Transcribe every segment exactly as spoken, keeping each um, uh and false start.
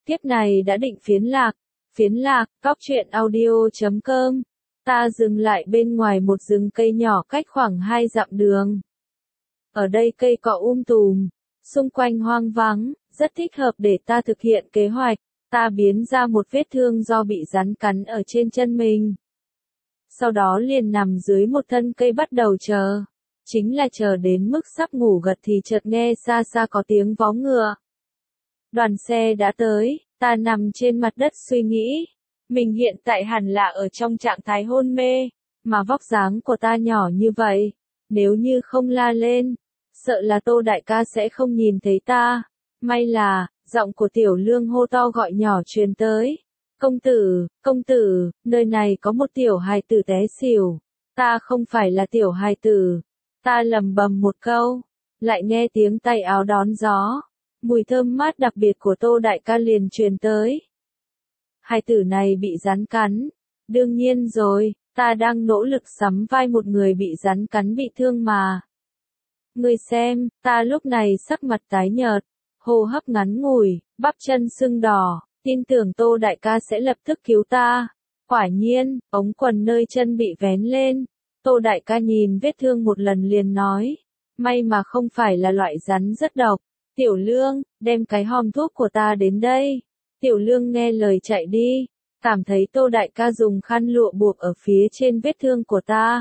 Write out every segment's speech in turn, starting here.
Tiếp này đã định phiến lạc. Phiến lạc, cóc truyện audio chấm com. Ta dừng lại bên ngoài một rừng cây nhỏ cách khoảng hai dặm đường. Ở đây cây cọ um tùm, xung quanh hoang vắng, rất thích hợp để ta thực hiện kế hoạch. Ta biến ra một vết thương do bị rắn cắn ở trên chân mình. Sau đó liền nằm dưới một thân cây bắt đầu chờ. Chính là chờ đến mức sắp ngủ gật thì chợt nghe xa xa có tiếng vó ngựa. Đoàn xe đã tới, ta nằm trên mặt đất suy nghĩ. Mình hiện tại hẳn là ở trong trạng thái hôn mê, mà vóc dáng của ta nhỏ như vậy. Nếu như không la lên, sợ là Tô đại ca sẽ không nhìn thấy ta. May là, giọng của Tiểu Lương hô to gọi nhỏ truyền tới. Công tử, công tử, nơi này có một tiểu hài tử té xỉu. Ta không phải là tiểu hài tử. Ta lầm bầm một câu, lại nghe tiếng tay áo đón gió. Mùi thơm mát đặc biệt của Tô đại ca liền truyền tới. Hài tử này bị rắn cắn. Đương nhiên rồi, ta đang nỗ lực sắm vai một người bị rắn cắn bị thương mà. Ngươi xem, ta lúc này sắc mặt tái nhợt, hô hấp ngắn ngủi, bắp chân sưng đỏ, tin tưởng Tô đại ca sẽ lập tức cứu ta. Quả nhiên, ống quần nơi chân bị vén lên. Tô đại ca nhìn vết thương một lần liền nói, may mà không phải là loại rắn rất độc. Tiểu Lương, đem cái hòm thuốc của ta đến đây. Tiểu Lương nghe lời chạy đi, cảm thấy Tô đại ca dùng khăn lụa buộc ở phía trên vết thương của ta.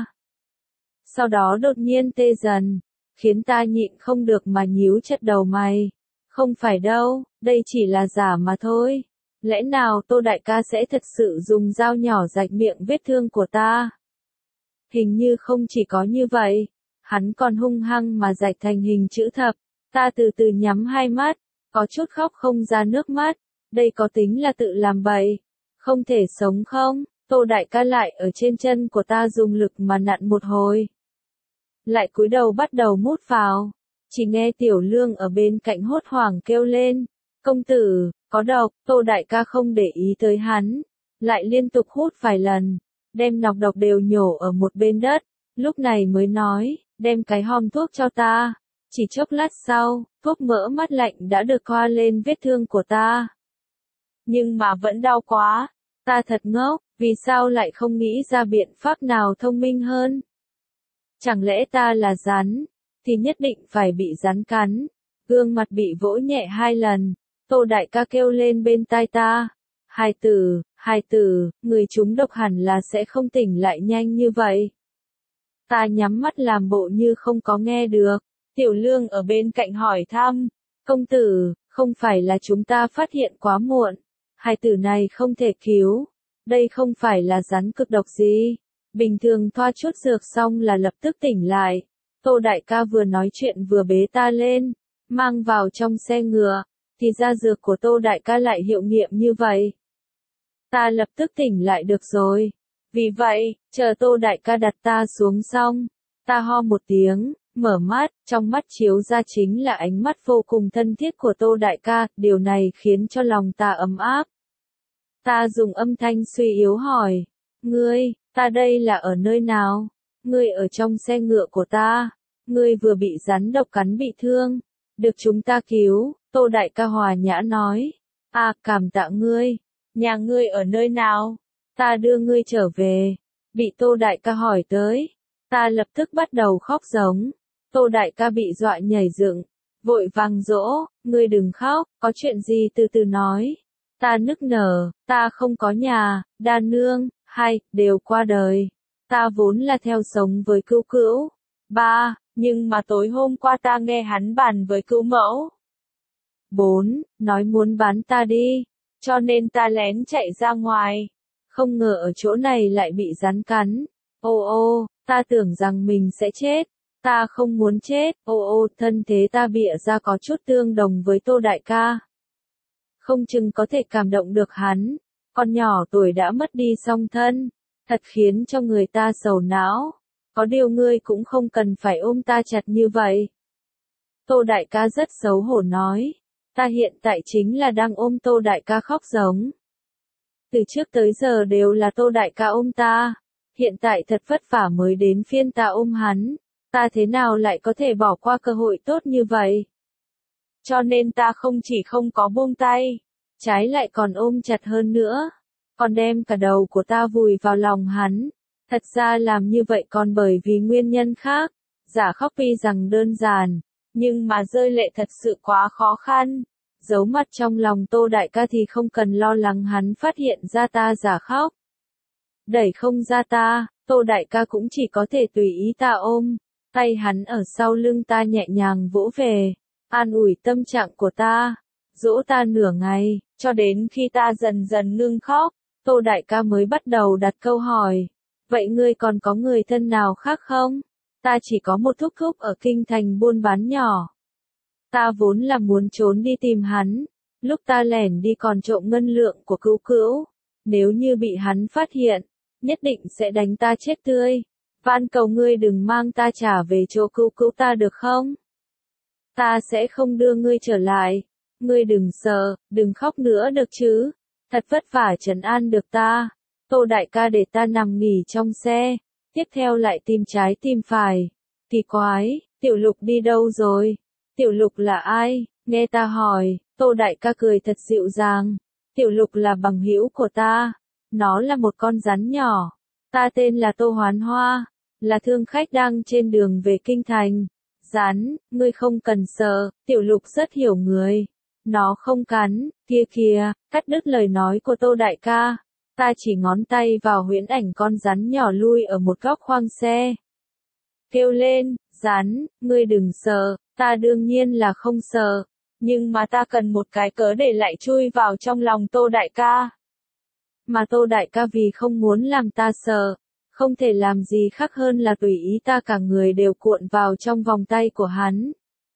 Sau đó đột nhiên tê dần, khiến ta nhịn không được mà nhíu chặt đầu mày. Không phải đâu, đây chỉ là giả mà thôi. Lẽ nào Tô đại ca sẽ thật sự dùng dao nhỏ rạch miệng vết thương của ta? Hình như không chỉ có như vậy, hắn còn hung hăng mà rạch thành hình chữ thập. Ta từ từ nhắm hai mắt, có chút khóc không ra nước mắt. Đây có tính là tự làm bậy, không thể sống không? Tô đại ca lại ở trên chân của ta dùng lực mà nặn một hồi. Lại cúi đầu bắt đầu mút vào. Chỉ nghe Tiểu Lương ở bên cạnh hốt hoảng kêu lên. Công tử, có độc. Tô đại ca không để ý tới hắn, lại liên tục hút vài lần, đem nọc độc đều nhổ ở một bên đất. Lúc này mới nói, đem cái hòm thuốc cho ta. Chỉ chốc lát sau, thuốc mỡ mắt lạnh đã được thoa lên vết thương của ta. Nhưng mà vẫn đau quá. Ta thật ngốc, vì sao lại không nghĩ ra biện pháp nào thông minh hơn? Chẳng lẽ ta là rắn, thì nhất định phải bị rắn cắn. Gương mặt bị vỗ nhẹ hai lần, Tô đại ca kêu lên bên tai ta. Hài tử, hài tử, người trúng độc hẳn là sẽ không tỉnh lại nhanh như vậy. Ta nhắm mắt làm bộ như không có nghe được. Tiểu Lương ở bên cạnh hỏi thăm. Công tử, không phải là chúng ta phát hiện quá muộn. Hài tử này không thể cứu. Đây không phải là rắn cực độc gì. Bình thường thoa chút dược xong là lập tức tỉnh lại. Tô đại ca vừa nói chuyện vừa bế ta lên, mang vào trong xe ngựa. Thì ra dược của Tô đại ca lại hiệu nghiệm như vậy. Ta lập tức tỉnh lại được rồi. Vì vậy, chờ Tô đại ca đặt ta xuống xong, ta ho một tiếng, mở mắt, trong mắt chiếu ra chính là ánh mắt vô cùng thân thiết của Tô đại ca. Điều này khiến cho lòng ta ấm áp. Ta dùng âm thanh suy yếu hỏi, ngươi, ta đây là ở nơi nào? Ngươi ở trong xe ngựa của ta. Ngươi vừa bị rắn độc cắn bị thương, được chúng ta cứu. Tô đại ca hòa nhã nói, à, cảm tạ ngươi. Nhà ngươi ở nơi nào? Ta đưa ngươi trở về. Bị Tô đại ca hỏi tới, ta lập tức bắt đầu khóc giống. Tô đại ca bị dọa nhảy dựng, vội vàng dỗ, ngươi đừng khóc, có chuyện gì từ từ nói. Ta nức nở, ta không có nhà, đa nương, hai, đều qua đời. Ta vốn là theo sống với cữu cữu. Ba, nhưng mà tối hôm qua ta nghe hắn bàn với cữu mẫu. Bốn, nói muốn bán ta đi, cho nên ta lén chạy ra ngoài. Không ngờ ở chỗ này lại bị rắn cắn. Ô ô, ta tưởng rằng mình sẽ chết. Ta không muốn chết. Ô ô, thân thế ta bịa ra có chút tương đồng với Tô đại ca. Không chừng có thể cảm động được hắn. Con nhỏ tuổi đã mất đi song thân, thật khiến cho người ta sầu não. Có điều ngươi cũng không cần phải ôm ta chặt như vậy. Tô đại ca rất xấu hổ nói. Ta hiện tại chính là đang ôm Tô đại ca khóc giống. Từ trước tới giờ đều là Tô đại ca ôm ta. Hiện tại thật vất vả mới đến phiên ta ôm hắn. Ta thế nào lại có thể bỏ qua cơ hội tốt như vậy? Cho nên ta không chỉ không có buông tay, trái lại còn ôm chặt hơn nữa, còn đem cả đầu của ta vùi vào lòng hắn. Thật ra làm như vậy còn bởi vì nguyên nhân khác, giả khóc tuy rằng đơn giản, nhưng mà rơi lệ thật sự quá khó khăn. Giấu mặt trong lòng Tô Đại ca thì không cần lo lắng hắn phát hiện ra ta giả khóc. Đẩy không ra ta, Tô Đại ca cũng chỉ có thể tùy ý ta ôm, tay hắn ở sau lưng ta nhẹ nhàng vỗ về, an ủi tâm trạng của ta, dỗ ta nửa ngày, cho đến khi ta dần dần ngưng khóc, Tô Đại ca mới bắt đầu đặt câu hỏi. Vậy ngươi còn có người thân nào khác không? Ta chỉ có một thúc thúc ở kinh thành buôn bán nhỏ. Ta vốn là muốn trốn đi tìm hắn, lúc ta lẻn đi còn trộm ngân lượng của Cữu Cữu. Nếu như bị hắn phát hiện, nhất định sẽ đánh ta chết tươi. Van cầu ngươi đừng mang ta trả về chỗ Cữu Cữu ta được không? Ta sẽ không đưa ngươi trở lại. Ngươi đừng sợ, đừng khóc nữa được chứ. Thật vất vả trấn an được ta. Tô Đại ca để ta nằm nghỉ trong xe, tiếp theo lại tìm trái tìm phải. Kỳ quái, Tiểu Lục đi đâu rồi? Tiểu Lục là ai? Nghe ta hỏi, Tô Đại ca cười thật dịu dàng. Tiểu Lục là bằng hữu của ta. Nó là một con rắn nhỏ. Ta tên là Tô Hoán Hoa, là thương khách đang trên đường về kinh thành. Rắn, ngươi không cần sợ, Tiểu Lục rất hiểu người. Nó không cắn, kia kìa, cắt đứt lời nói của Tô Đại ca. Ta chỉ ngón tay vào huyễn ảnh con rắn nhỏ lui ở một góc khoang xe. Kêu lên, rắn, ngươi đừng sợ, ta đương nhiên là không sợ. Nhưng mà ta cần một cái cớ để lại chui vào trong lòng Tô Đại ca. Mà Tô Đại ca vì không muốn làm ta sợ, không thể làm gì khác hơn là tùy ý ta cả người đều cuộn vào trong vòng tay của hắn.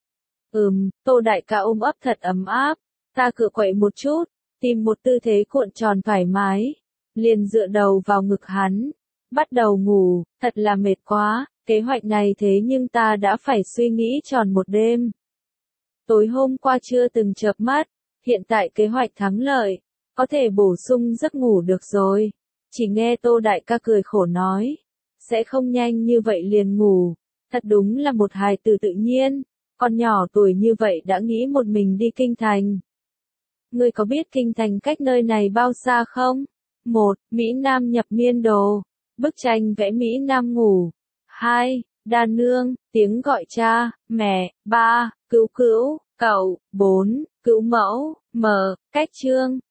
Ừm, Tô Đại ca ôm ấp thật ấm áp, ta cựa quậy một chút, tìm một tư thế cuộn tròn thoải mái, liền dựa đầu vào ngực hắn, bắt đầu ngủ, thật là mệt quá, kế hoạch này thế nhưng ta đã phải suy nghĩ tròn một đêm. Tối hôm qua chưa từng chợp mắt, hiện tại kế hoạch thắng lợi, có thể bổ sung giấc ngủ được rồi. Chỉ nghe Tô Đại ca cười khổ nói, sẽ không nhanh như vậy liền ngủ, thật đúng là một hài tử tự nhiên, con nhỏ tuổi như vậy đã nghĩ một mình đi kinh thành. Ngươi có biết kinh thành cách nơi này bao xa không? Một, Mỹ Nam nhập miên đồ, bức tranh vẽ Mỹ Nam ngủ. Hai, đa nương, tiếng gọi cha, mẹ. Ba, Cữu Cữu, cậu. Bốn, Cữu mẫu, mờ, cách chương.